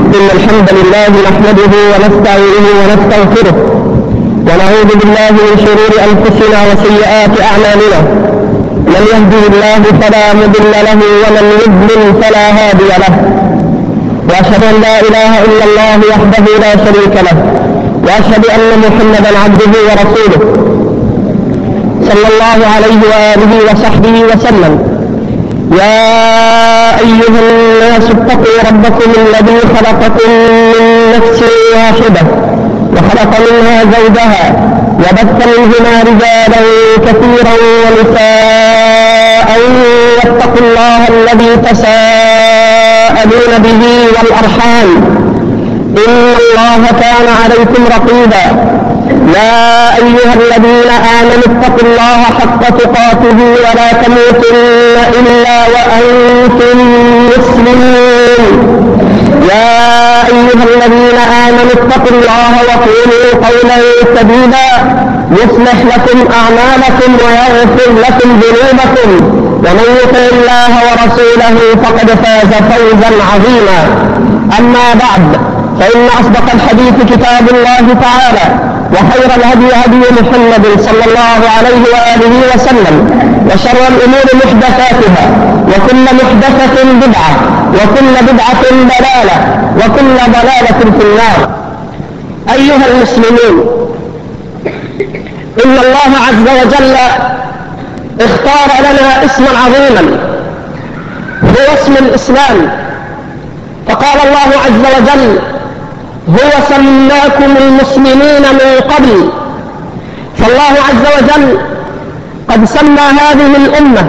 إن الحمد لله نحمده ونستعينه ونستغفره ونعوذ بالله من شرور أنفسنا وسيئات أعمالنا. من يهده الله فلا مضل له ومن يضلل فلا هادي له، وأشهد أن لا إله إلا الله وحده لا شريك له، وأشهد أن محمدا عبده ورسوله صلى الله عليه وآله وصحبه وسلم. يا أيها الناس اتقوا ربكم الذي خلقكم من نفس واحدة وخلق منها زوجها وبث منهما رجالا كثيرا ونساء، واتقوا الله الذي تساءلون به والأرحام إن الله كان عليكم رقيبا. يا أيها الذين آمنوا اتقوا الله حق تقاته ولا تموتن إلا وأنتم مسلمون. يا أيها الذين آمنوا اتقوا الله وقولوا قولا سديدا يصلح لكم أعمالكم ويغفر لكم ذنوبكم، ومن يطع الله ورسوله فقد فاز فوزا عظيما. أما بعد، فإن أصدق الحديث كتاب الله تعالى، وخير الهدي هدي محمد صلى الله عليه وآله وسلم، وشر الأمور محدثاتها، وكل محدثة بدعة، وكل بدعة ضلالة، وكل ضلالة في النار. أيها المسلمون، إن الله عز وجل اختار لنا اسما عظيما هو اسم الإسلام، فقال الله عز وجل: هو سماكم المسلمين من قبل. فالله عز وجل قد سمى هذه الأمة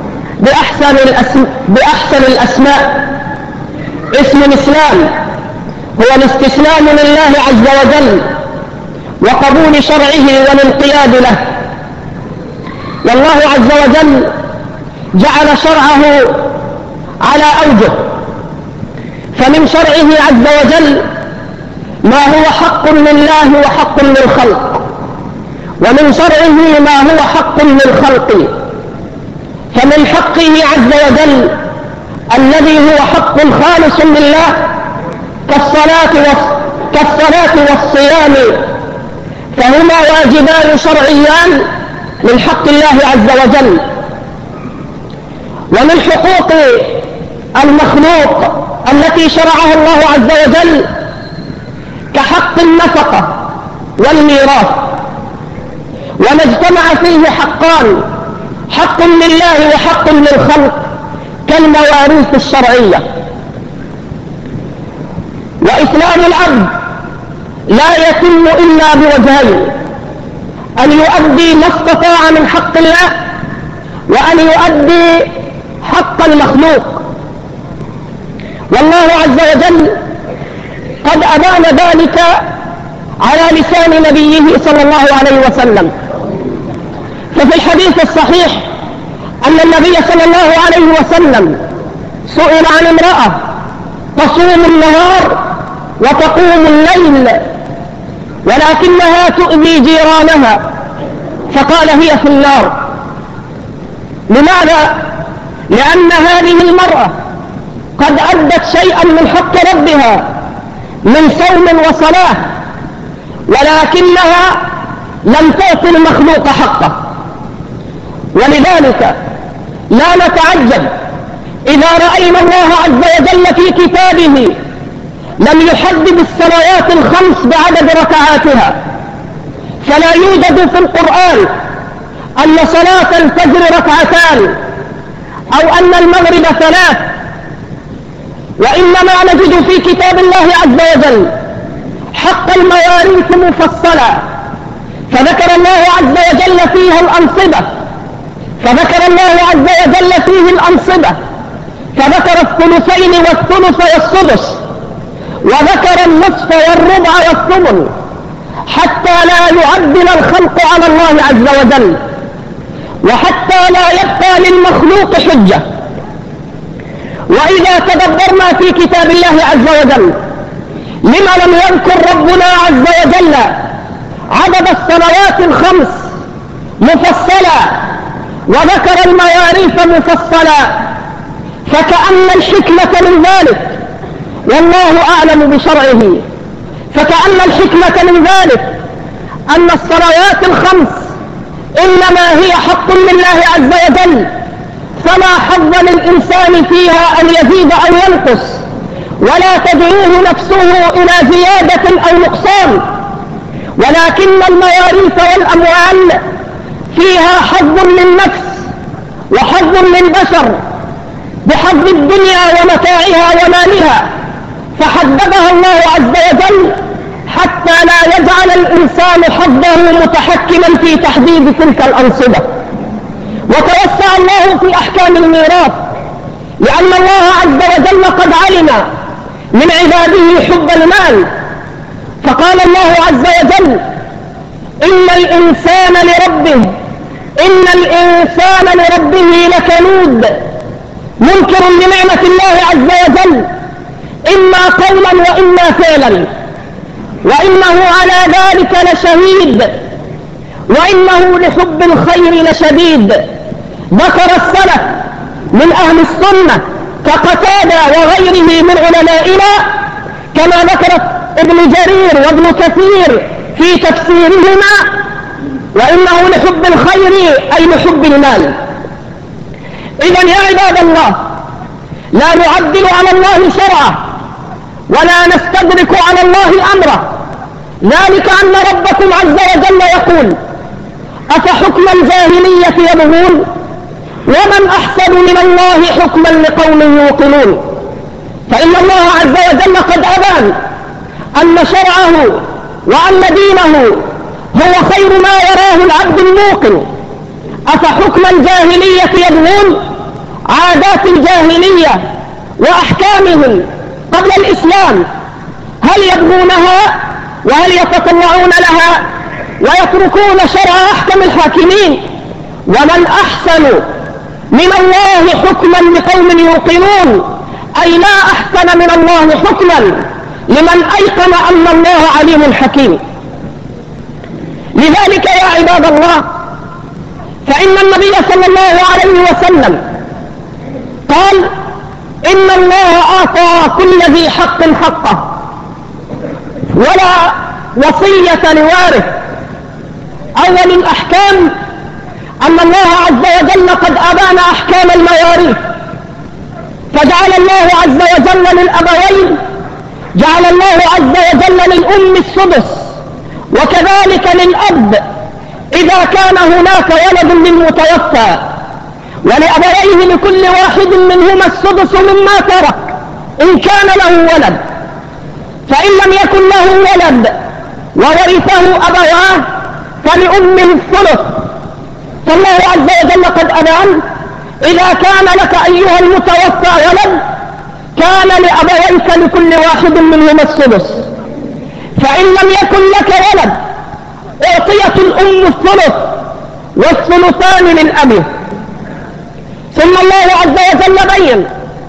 بأحسن الأسماء. اسم الإسلام هو الاستسلام لله عز وجل وقبول شرعه والانقياد له. والله عز وجل جعل شرعه على أوجه، فمن شرعه عز وجل ما هو حق لله وحق للخلق، ومن شرعه ما هو حق للخلق. فمن حقه عز وجل الذي هو حق خالص لله كالصلاة والصيام، فهما واجبان شرعيان من حق الله عز وجل. ومن حقوق المخلوق التي شرعها الله عز وجل كحق النفقة والميراث. وما اجتمع فيه حقان، حق لله وحق للخلق، كالمواريث الشرعية. وإسلام العبد لا يتم إلا بوجهين: أن يؤدي ما استطاع من حق الله، وأن يؤدي حق المخلوق. والله عز وجل قد أبان ذلك على لسان نبيه صلى الله عليه وسلم. ففي الحديث الصحيح أن النبي صلى الله عليه وسلم سئل عن امرأة تصوم النهار وتقوم الليل ولكنها تؤذي جيرانها، فقال: هي في النار. لماذا؟ لأن هذه المرأة قد أدت شيئا من حق ربها من صوم وصلاة، ولكنها لم تعطي المخلوق حقه. ولذلك لا نتعجب إذا رأينا الله عز وجل في كتابه لم يحدد الصلوات الخمس بعدد ركعاتها، فلا يوجد في القرآن أن صلاة الفجر ركعتان أو أن المغرب 3، وإنما نجد في كتاب الله عز وجل حق المواريث مفصلا، فذكر الله عز وجل فيها الأنصبة، فذكر الثلثين والثلث والسدس، وذكر النصف والربع والثمن، حتى لا يعدل الخلق على الله عز وجل، وحتى لا يبقى للمخلوق حجة. وإذا تدبرنا في كتاب الله عز وجل، لما لم يذكر ربنا عز وجل عدد الصلوات الخمس مفصلا وذكر المواريث مفصلا؟ فكأن الحكمة من ذلك والله أعلم بشرعه. فكأن الحكمة من ذلك أن الصلوات الخمس إنما هي حق لله عز وجل، فلا حظ للإنسان فيها أن يزيد أو ينقص، ولا تدعوه نفسه إلى زيادة أو نقصان، ولكن المواريث والأموال فيها حظ للنفس وحظ للبشر بحظ الدنيا ومتاعها ومالها، فحددها الله عز وجل حتى لا يجعل الإنسان حظه متحكما في تحديد تلك الأنصبة. وتوسع الله في أحكام الميراث، لأن الله عز وجل قد علم من عباده حب المال، فقال الله عز وجل: إن الإنسان لربه لكنود، منكر لنعمة الله عز وجل إما قولا وإما فعلا، وإنه على ذلك لشهيد، وإنه لحب الخير لشديد. ذكر السلف من أهل السنة كقتادة وغيره من علمائنا، كما ذكرت ابن جرير وابن كثير في تفسيرهما: وإنه لحب الخير أي لحب المال. إذن يا عباد الله، لا نعدل على الله شرعه ولا نستدرك على الله أمره، ذلك أن ربكم عز وجل يقول: أفحكم الجاهلية يبغون ومن أحسن من الله حكما لقوم يوقنون. فإن الله عز وجل قد أبان أن شرعه وأن دينه هو خير ما يراه العبد الموقن. أفحكم الجاهلية يبغون، عادات الجاهلية وأحكامهم قبل الإسلام هل يبغونها وهل يتطلعون لها ويتركون شرع أحكم الحاكمين؟ ومن أحسن من الله حكما لقوم يوقنون، أي لا أحسن من الله حكما لمن أيقن أن الله عليم حكيم. لذلك يا عباد الله، فإن النبي صلى الله عليه وسلم قال: إن الله أعطى كل ذي حق حقه ولا وصية لوارث. أول الأحكام أن الله عز وجل قد أبان أحكام المواريث، فجعل الله عز وجل للأبوين، جعل الله عز وجل للأم السدس، وكذلك للأب إذا كان هناك ولد للمتوفى، ولأبويه لكل واحد منهما السدس مما ترك إن كان له ولد. فإن لم يكن له ولد وورثه أبواه فلأمه الثلث. فالله عز وجل قد أبان: إذا كان لك أيها المتوفى ولد كان لأبويك لكل واحد منهما السدس. فإن لم يكن لك ولد أعطيت الأم الثلث والثلثان للأب. ثم الله عز وجل بين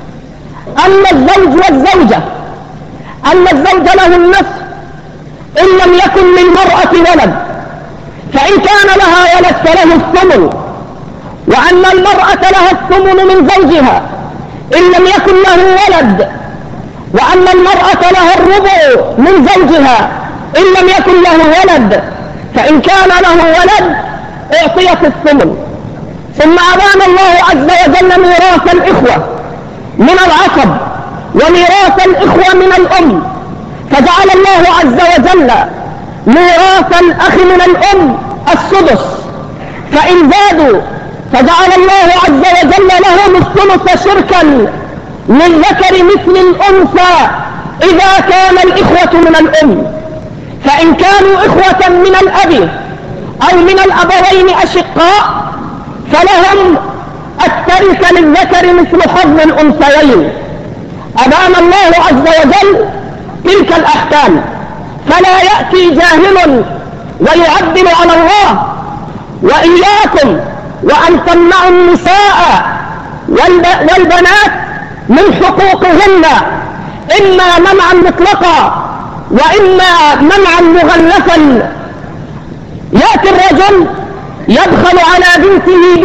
أن الزوج والزوجة، أن الزوج له النصف إن لم يكن للمرأة ولد، فإن كان لها ولد فله الثمن، وأن المرأة لها الثمن من زوجها إن لم يكن له ولد، وأن المرأة لها الربع من زوجها إن لم يكن له ولد، فإن كان له ولد أعطيت الثمن. ثم أبان الله عز وجل ميراث الإخوة من العصب وميراث الإخوة من الأم، فجعل الله عز وجل ميراث الأخ من الأم السدس، فإن زادوا فجعل الله عز وجل لهم الثلث شركا للذكر مثل الأنثى إذا كان الإخوة من الأم. فإن كانوا إخوة من الأب أو من الأبوين أشقاء فلهم التركة للذكر مثل حظ الأنثيين. أبان الله عز وجل تلك الأحكام، فلا يأتي جاهل ويعدل على الله. وإياكم وأن تمنعوا النساء والبنات من حقوقهن، إما منعا مطلقا وإما منعا مغلفا. يأتي الرجل يبخل على بنته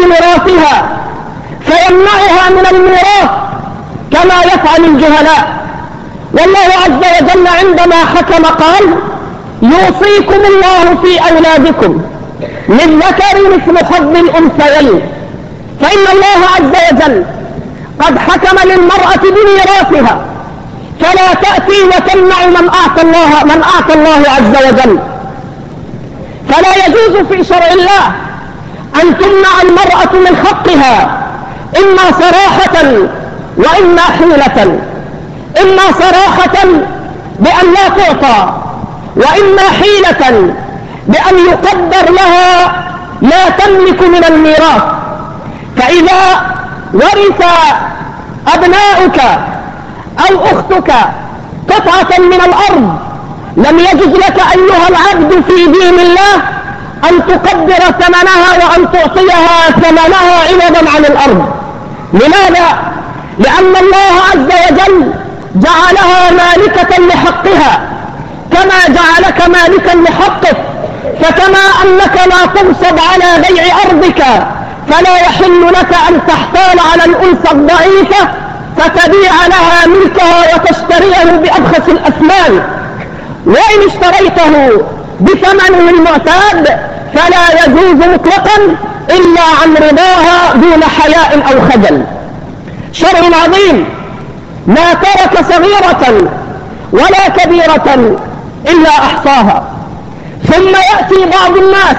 بميراثها فيمنعها من الميراث كما يفعل الجهلاء، والله عز وجل عندما حكم قال: يوصيكم الله في أولادكم للذكر مثل حظ الأنثيين. فإن الله عز وجل قد حكم للمرأة بميراثها، فلا تأتي وتمنع من أعطى الله عز وجل. فلا يجوز في شرع الله أن تمنع المرأة من حقها، إما صراحة وإما حيلة. إما صراحة بأن لا تعطى، وإما حيلة بأن يقدر لها لا تملك من الميراث. فإذا ورث أبناؤك أو أختك قطعة من الأرض، لم يجوز لك أيها العبد في دين الله أن تقدر ثمنها وأن تعطيها ثمنها عوضا عن الأرض. لماذا؟ لأن الله عز وجل جعلها مالكة لحقها، كما جعلك مالكا لحقك. فكما أنك لا تغصب على بيع أرضك، فلا يحل لك أن تحتال على الأنثى الضعيفة فتبيع لها ملكها وتشتريه بأبخس الأثمان. وإن اشتريته بثمنه المعتاد فلا يجوز مطلقا إلا عن رضاها دون حياء أو خجل. شرع عظيم ما ترك صغيرة ولا كبيرة إلا أحصاها. ثم يأتي بعض الناس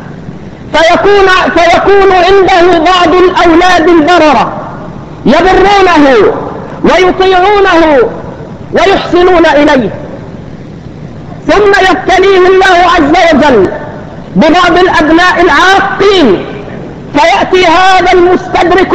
فيكون عنده بعض الأولاد البررة يبرونه ويطيعونه ويحسنون إليه، ثم يبتليه الله عز وجل ببعض الأبناء العاقين، فيأتي هذا المستدرك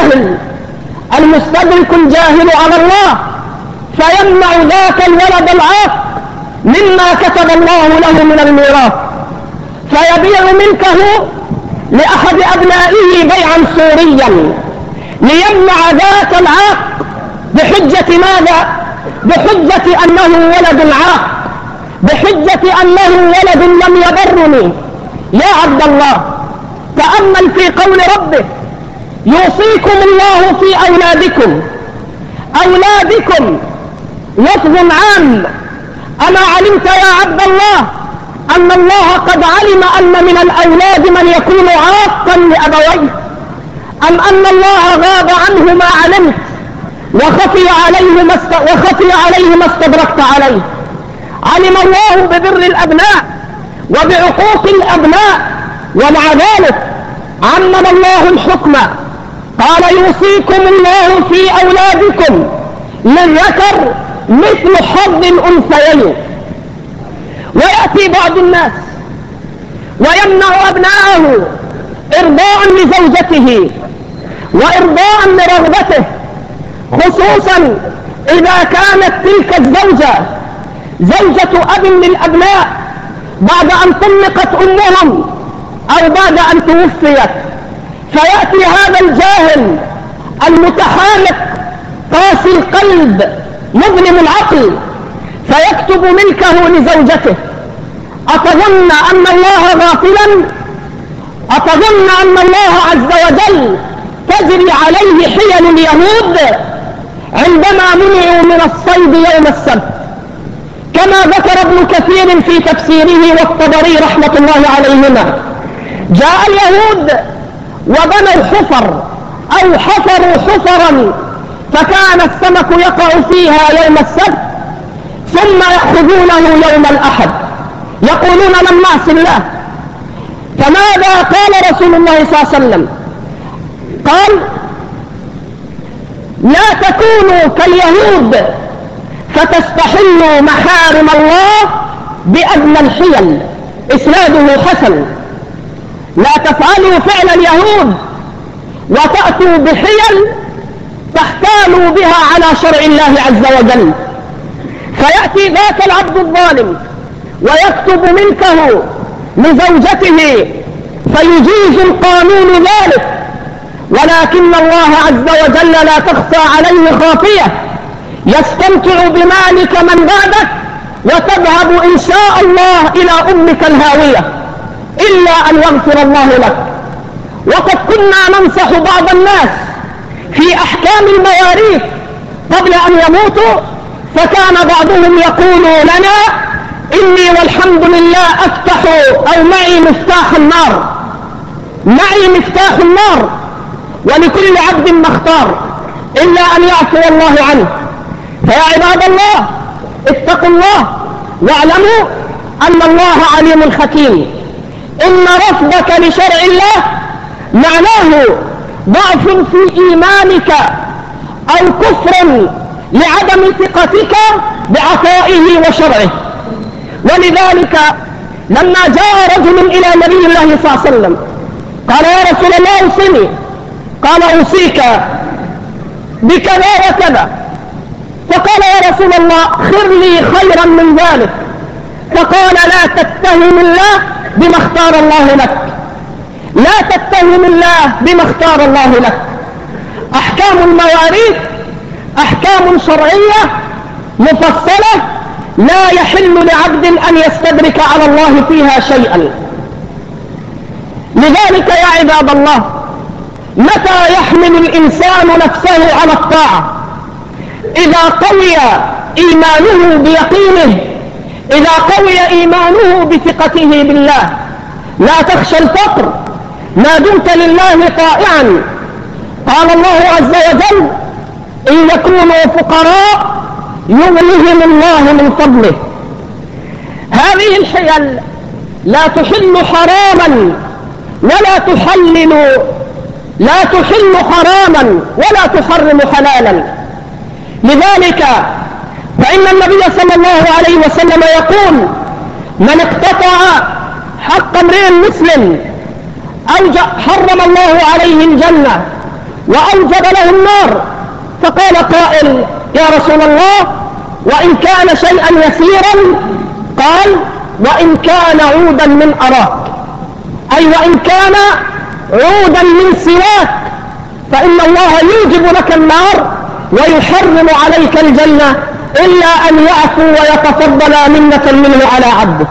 الجاهل على الله فيمنع ذاك الولد العاق مما كتب الله له من الميراث، فيبيع ملكه لأحد أبنائه بيعا سوريا ليمنع ذاك العاق بحجة ماذا؟ بحجة أنه ولد عاق، بحجة أنه ولد لم يبرني. يا عبد الله، تأمل في قول ربه: يوصيكم الله في أولادكم. أولادكم لفظ عام. أما علمت يا عبد الله أن الله قد علم أن من الأولاد من يكون عاقا لأبويه؟ أم أن الله غاب عنه ما علمت وخفي عليه ما استدركت عليه؟ علم الله ببر الأبناء وبعقوق الأبناء، ومع ذلك عمم الله الحكم. قال: يوصيكم الله في أولادكم للذكر مثل حظ الأنثيين. ويأتي بعض الناس ويمنع أبناءه إرضاء لزوجته وإرضاء لرغبته، خصوصا إذا كانت تلك الزوجة زوجة أب للأبناء بعد أن طلقت أمهم أو بعد أن توفيت. فيأتي هذا الجاهل المتحالق قاسي القلب مظلم العقل فيكتب ملكه لزوجته. أتظن أن الله غافلا؟ أتظن أن الله عز وجل تجري عليه حيل اليهود عندما منعوا من الصيد يوم السبت؟ كما ذكر ابن كثير في تفسيره والطبري رحمة الله عليهما، جاء اليهود وبنوا حفر أو حفروا حفرا فكان السمك يقع فيها يوم السبت ثم يأخذونه يوم الأحد، يقولون لم نعص الله. فماذا قال رسول الله صلى الله عليه وسلم؟ قال: لا تكونوا كاليهود فتستحلوا محارم الله بأدنى الحيل. إسناده حسن. لا تفعلوا فعل اليهود وتأتوا بحيل تحتالوا بها على شرع الله عز وجل. فيأتي ذاك العبد الظالم ويكتب ملكه لزوجته فيجيز القانون ذلك، ولكن الله عز وجل لا تخفى عليه خافية، يستمتع بمالك من بعدك وتذهب إن شاء الله إلى أمك الهاوية إلا أن يغفر الله لك. وقد كنا ننصح بعض الناس في أحكام المواريث قبل أن يموتوا فكان بعضهم يقول لنا: إني والحمد لله أفتح أو معي مفتاح النار، معي مفتاح النار، ولكل عبد ما اختار إلا أن يعفو الله عنه. فيا عباد الله، اتقوا الله واعلموا أن الله عليم حكيم. إن رفضك لشرع الله معناه ضعف في إيمانك أو كفر لعدم ثقتك بعطائه وشرعه. ولذلك لما جاء رجل إلى نبي الله صلى الله عليه وسلم قال: يا رسول الله أوصني. قال: أوصيك بكذا وكذا. فقال: يا رسول الله خر لي خيرا من ذلك. فقال: لا تتهم الله بما اختار الله لك، لا تتهم الله بما اختار الله لك. أحكام المواريث أحكام شرعية مفصلة لا يحل لعبد أن يستدرك على الله فيها شيئا. لذلك يا عباد الله، متى يحمل الإنسان نفسه على الطاعة؟ إذا قوي إيمانه بيقينه، إذا قوي إيمانه بثقته بالله. لا تخشى الفقر ما دمت لله طائعا. قال الله عز وجل: إن يكونوا فقراء يغنيهم الله من فضله. هذه الحيل لا تحل حراما ولا تحلل، لا تحل حراما ولا تحرم حلالا. لذلك فإن النبي صلى الله عليه وسلم يقول: من اقتطع حق امرئ مسلم حرم الله عليه الجنة وأوجب له النار. فقال قائل: يا رسول الله وإن كان شيئا يسيرا؟ قال: وإن كان عودا من أراك، أي وإن كان عودا من سواك، فإن الله يوجب لك النار ويحرم عليك الجنة إلا أن يعفو ويتفضل منة منه على عبده.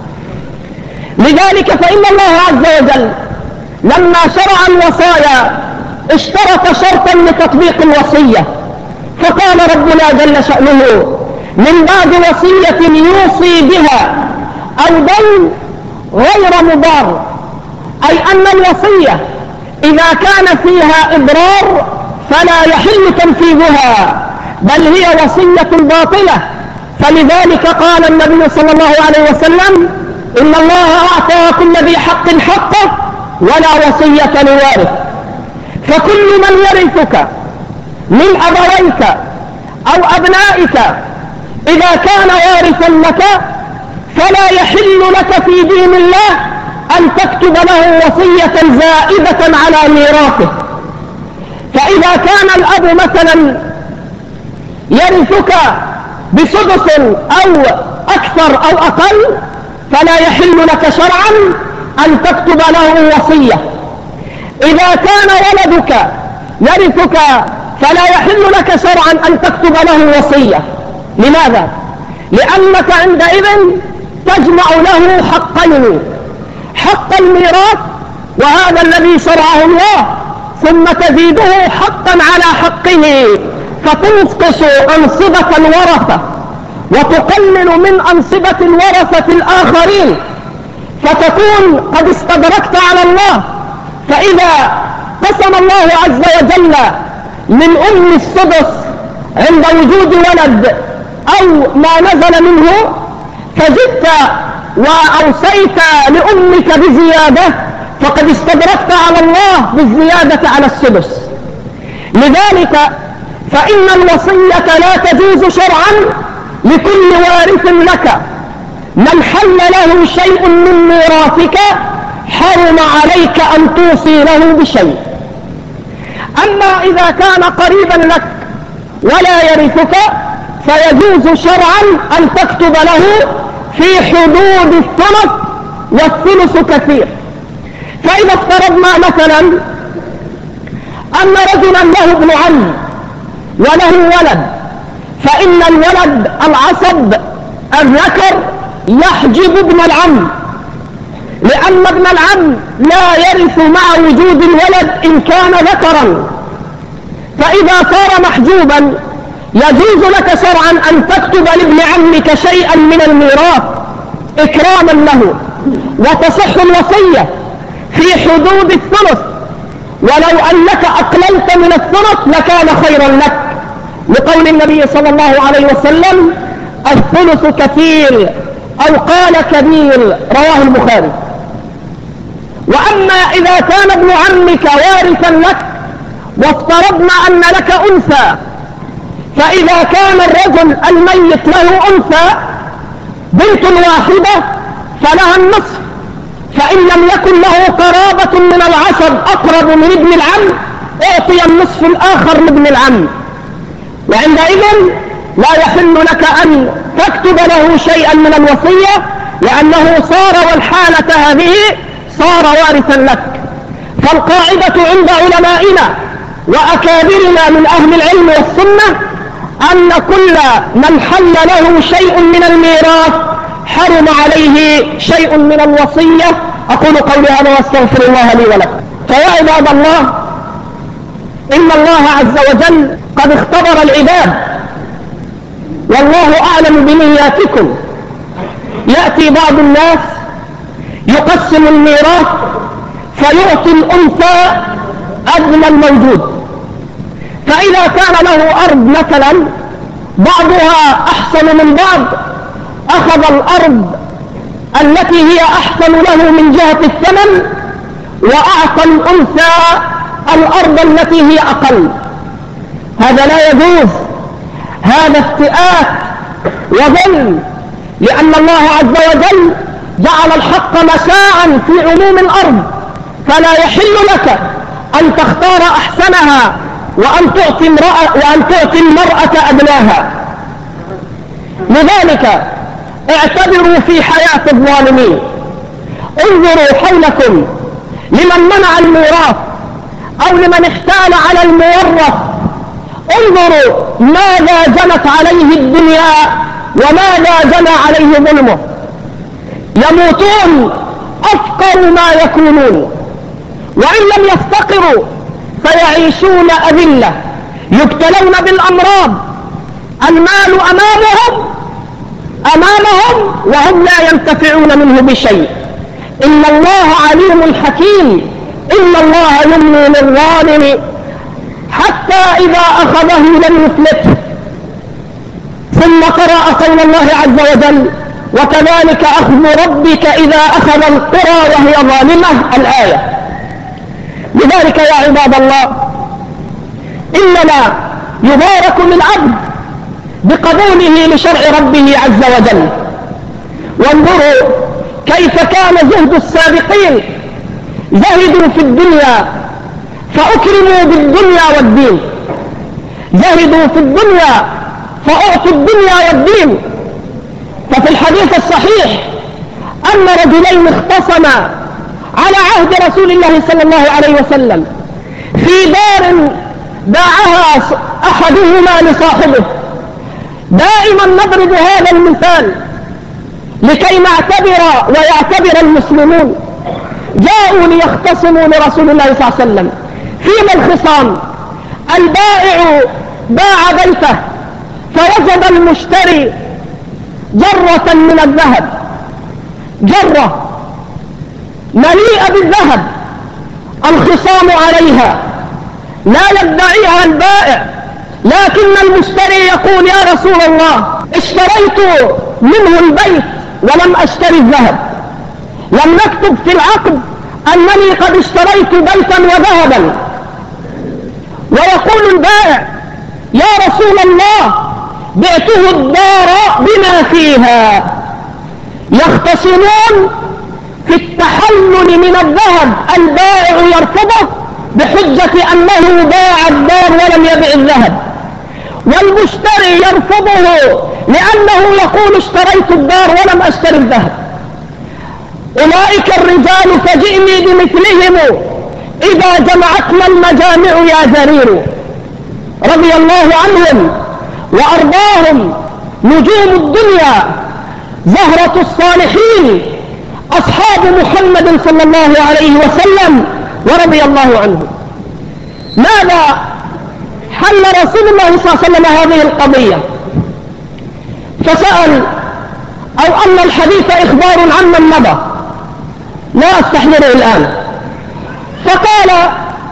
لذلك فإن الله عز وجل لما شرع الوصايا اشترط شرطا لتطبيق الوصية، فقال ربنا جل شأنه: من بعد وصية يوصي بها أو دين غير مضار. أي أن الوصية إذا كان فيها إضرار فلا يحل تنفيذها، بل هي وصية باطلة. فلذلك قال النبي صلى الله عليه وسلم: إن الله أعطى كل ذي حق حقه ولا وصية لوارث. فكل من يرثك من أبويك أو أبنائك إذا كان وارثا لك فلا يحل لك في دين الله أن تكتب له وصية زائدة على ميراثه. فإذا كان الأب مثلا يرثك بسدس أو أكثر أو أقل فلا يحل لك شرعا أن تكتب له وصية. إذا كان ولدك يرثك فلا يحل لك شرعا أن تكتب له وصية. لماذا؟ لأنك عندئذ تجمع له حقين: حق الميراث وهذا الذي شرعه الله، ثم تزيده حقا على حقه، فتنقص أنصبة الورثة وتقلل من أنصبة الورثة الآخرين، فتكون قد استدركت على الله. فإذا قسم الله عز وجل من السدس عند وجود ولد أو ما نزل منه، فزدت وأوصيت لأمك بزيادة، فقد استدركت على الله بالزيادة على السدس. لذلك فإن الوصية لا تجوز شرعا لكل وارث لك. من حل له شيء من ميراثك حرم عليك أن توصي له بشيء. أما إذا كان قريبا لك ولا يرثك فيجوز شرعا أن تكتب له في حدود الثلث، والثلث كثير. فإذا افترضنا مثلا أن رجلا له ابن عم وله ولد، فإن الولد العصب الذكر يحجب ابن العم، لأن ابن العم لا يرث مع وجود الولد إن كان ذكرا. فإذا صار محجوبا يجوز لك شرعا أن تكتب لابن عمك شيئا من الميراث إكراما له، وتصح الوصية في حدود الثلث، ولو أنك أقللت من الثلث لكان خيرا لك، لقول النبي صلى الله عليه وسلم: الثلث كثير، أو قال كبير، رواه البخاري. وأما إذا كان ابن عمك وارثا لك، وافترضنا أن لك أنثى، فإذا كان الرجل الميت له أنثى بنت واحدة فلها النصف، فإن لم يكن له قرابة من العصب أقرب من ابن العم أعطي النصف الآخر لابن العم، وعندئذ لا يحل لك أن تكتب له شيئا من الوصية، لأنه صار والحالة هذه صار وارثا لك. فالقاعدة عند علمائنا وأكابرنا من أهل العلم والسنة أن كل من حل له شيء من الميراث حرم عليه شيء من الوصية. أقول قولي هذا واستغفر الله لي ولكم. فيا عباد الله، إن الله عز وجل قد اختبر العباد، والله أعلم بنياتكم. يأتي بعض الناس يقسم الميراث فيعطي الأنثى أدنى الموجود، فإذا كان له أرض مثلا بعضها أحسن من بعض أخذ الأرض التي هي أحسن له من جهة الثمن، وأعطى الأنثى الأرض التي هي أقل. هذا لا يجوز، هذا افتئات وظلم، لأن الله عز وجل جعل الحق مساعا في عموم الأرض، فلا يحل لك أن تختار أحسنها وأن تعطي المرأة أدناها. لذلك اعتبروا في حياة الظالمين، انظروا حولكم لمن منع الميراث أو لمن احتال على المورث، انظروا ماذا جنت عليه الدنيا وماذا جنى عليه ظلمه. يموتون أفقر ما يكونون، وإن لم يفتقروا فيعيشون أذلة، يبتلون بالأمراض، المال أمامهم وهم لا ينتفعون منه بشيء. إن الله عليم حكيم، إن الله يملي للظالم حتى إذا أخذه لم يفلته. ثم قرأ قول الله عز وجل: وكذلك أخذ ربك إذا أخذ القرى وهي ظالمة، الآية. لذلك يا عباد الله، إنما يبارك للعبد بقبوله لشرع ربه عز وجل. وانظروا كيف كان زهد السابقين، زهدوا في الدنيا فأكرموا بالدنيا والدين، زهدوا في الدنيا فأعطوا الدنيا والدين. ففي الحديث الصحيح أن رجلين اختصما على عهد رسول الله صلى الله عليه وسلم في دار باعها أحدهما لصاحبه. دائما نضرب هذا المثال لكي نعتبر ويعتبر المسلمون. جاءوا ليختصموا لرسول الله صلى الله عليه وسلم. فيما الخصام؟ البائع باع بيته فوجد المشتري جرة من الذهب، جرة مليئة بالذهب، الخصام عليها، لا يدعيها البائع، لكن المشتري يقول: يا رسول الله، اشتريت منه البيت ولم اشتري الذهب، لم نكتب في العقد أنني قد اشتريت بيتا وذهبا. ويقول البائع: يا رسول الله، بعته الدار بما فيها. يختصمون في التحلل من الذهب، البائع يرفضه بحجة أنه باع الدار ولم يبع الذهب، والمشتري يرفضه لأنه يقول: اشتريت الدار ولم أشتري الذهب. أولئك الرجال فجئني بمثلهم إذا جمعتنا المجامع يا جرير. رضي الله عنهم وأرضاهم، نجوم الدنيا، زهرة الصالحين، أصحاب محمد صلى الله عليه وسلم ورضي الله عنهم. ماذا حل رسول الله صلى الله عليه وسلم هذه القضية، فسأل أو أن الحديث إخبار عمن مضى لا أستحضره الآن، فقال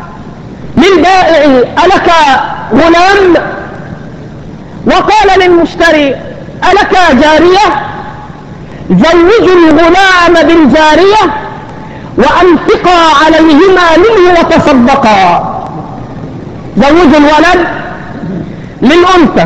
للبائع ألك غلام؟ وقال للمشتري ألك جارية؟ زوجوا الغلام بالجارية وأنفقا عليهما منه وتصدقا. زوجوا الولد للأنثى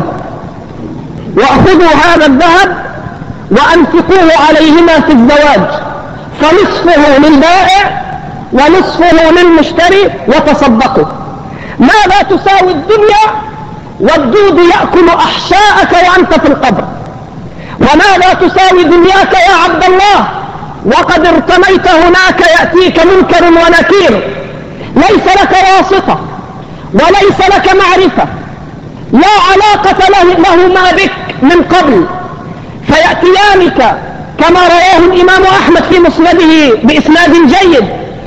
وأخذوا هذا الذهب وأنفقوه عليهما في الزواج، فنصفه للبائع ونصفه للمشتري وتصدقوا. ماذا تساوي الدنيا والدود يأكل أحشاءك وأنت في القبر؟ وماذا تساوي دنياك يا عبد الله وقد ارتميت هناك يأتيك منكر ونكير، ليس لك واسطة وليس لك معرفة، لا علاقة لهما بك من قبل، فيأتيانك كما رواه الإمام أحمد في مسنده بإسناد جيد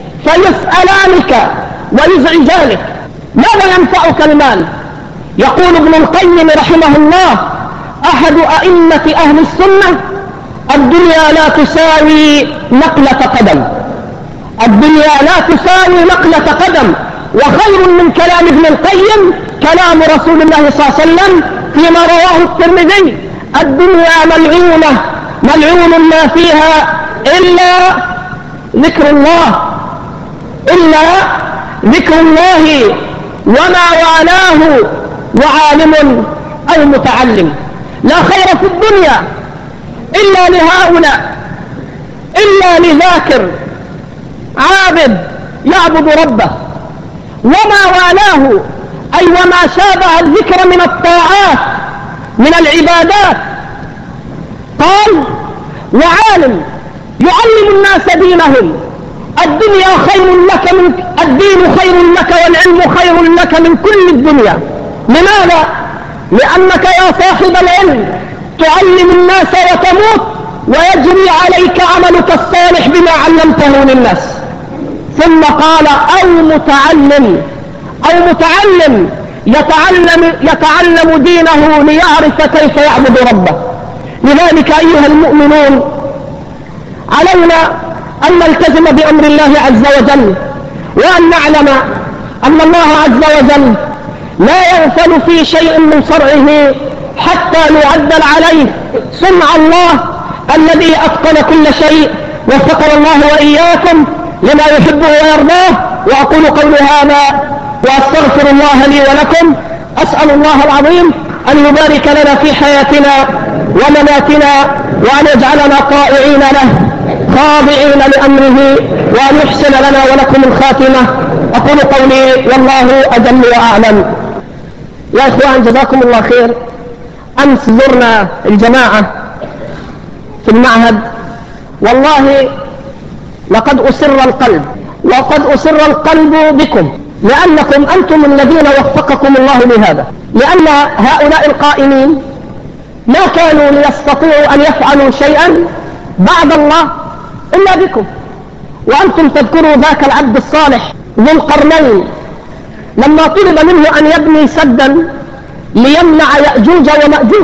فيسألانك ويزعجانك. ماذا ينفعك المال؟ يقول ابن القيم رحمه الله أحد أئمة أهل السنة: الدنيا لا تساوي نقلة قدم. الدنيا لا تساوي نقلة قدم. وخير من كلام ابن القيم كلام رسول الله صلى الله عليه وسلم فيما رواه الترمذي: الدنيا ملعونة ملعون ما فيها إلا ذكر الله، إلا ذكر الله وما والاه وعالم أو متعلم. لا خير في الدنيا إلا لهؤلاء، إلا لذاكر عابد يعبد ربه، وما والاه أي وما شابه الذكر من الطاعات من العبادات. قال: وعالم يعلم الناس دينهم. الدنيا خير لك من الدين خير لك والعلم خير لك من كل الدنيا. لماذا؟ لأنك يا صاحب العلم تعلم الناس وتموت ويجري عليك عملك الصالح بما علمته للناس. ثم قال: أو متعلم يتعلم دينه ليعرف كيف يعبد ربه. لذلك أيها المؤمنون علينا أن نلتزم بأمر الله عز وجل، وأن نعلم أن الله عز وجل لا يغفل في شيء من شرعه حتى يعدل عليه. صنع الله الذي أتقن كل شيء، وفقنا الله وإياكم لما يحبه ويرضاه. وأقول قولي هذا وأستغفر الله لي ولكم. أسأل الله العظيم أن يبارك لنا في حياتنا ومماتنا، وأن يجعلنا طائعين له خاضعين لأمره، وأن يحسن لنا ولكم الخاتمة. أقول قولي والله أجل وأعلم. يا إخوان جزاكم الله خير. أمس زرنا الجماعة في المعهد، والله لقد أسر القلب، وقد أسر القلب بكم، لأنكم أنتم الذين وفقكم الله لهذا. لأن هؤلاء القائمين ما كانوا ليستطيعوا أن يفعلوا شيئا بعد الله إلا بكم. وأنتم تذكروا ذاك العبد الصالح ذو القرنين لما طلب منه أن يبني سدا ليمنع يأجوج ومأجوج،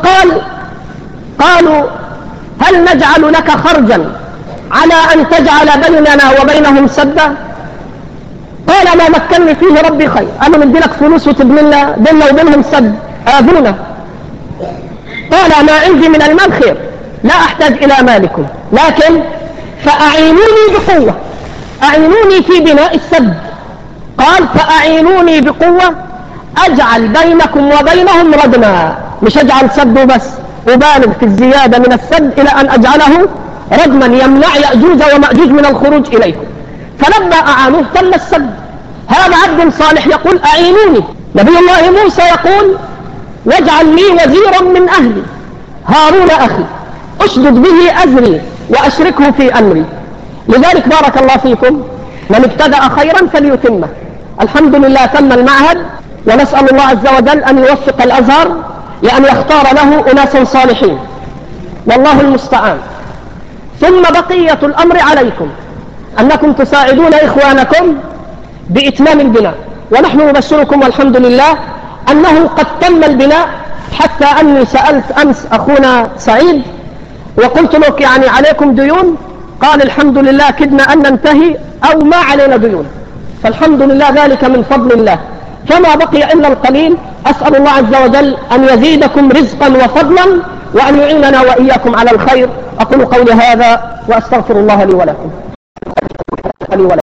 قالوا: هل نجعل لك خرجا على أن تجعل بيننا وبينهم سدا؟ قال: ما مكنني فيه ربي خير. أنا ندي لك فلوس وتبني لنا بيننا وبينهم سد، آذونا. قال: ما عندي من المال خير، لا أحتاج إلى مالكم، لكن فأعينوني بقوة، أعينوني في بناء السد. قال: فأعينوني بقوة أجعل بينكم وبينهم ردما. مش أجعل سد بس، أبالغ في الزيادة من السد إلى أن أجعله ردما يمنع يأجوج ومأجوج من الخروج إليكم. فلما أعانوه تم السد. هذا عبد صالح يقول: أعينوني. نبي الله موسى يقول: واجعل لي وزيرا من أهلي هارون أخي أشدد به أزري وأشركه في أمري. لذلك بارك الله فيكم، من ابتدأ خيرا فليتمه. الحمد لله تم المعهد، ونسأل الله عز وجل أن يوفق الأزهر لأن يختار له أناسا صالحين، والله المستعان. ثم بقية الأمر عليكم أنكم تساعدون إخوانكم بإتمام البناء، ونحن نبشركم والحمد لله أنه قد تم البناء، حتى أني سألت أمس أخونا سعيد وقلت له يعني عليكم ديون؟ قال الحمد لله كدنا أن ننتهي أو ما علينا ديون، فالحمد لله ذلك من فضل الله. فما بقي إلا القليل. أسأل الله عز وجل أن يزيدكم رزقا وفضلا وأن يعيننا وإياكم على الخير. أقول قولي هذا وأستغفر الله لي ولكم.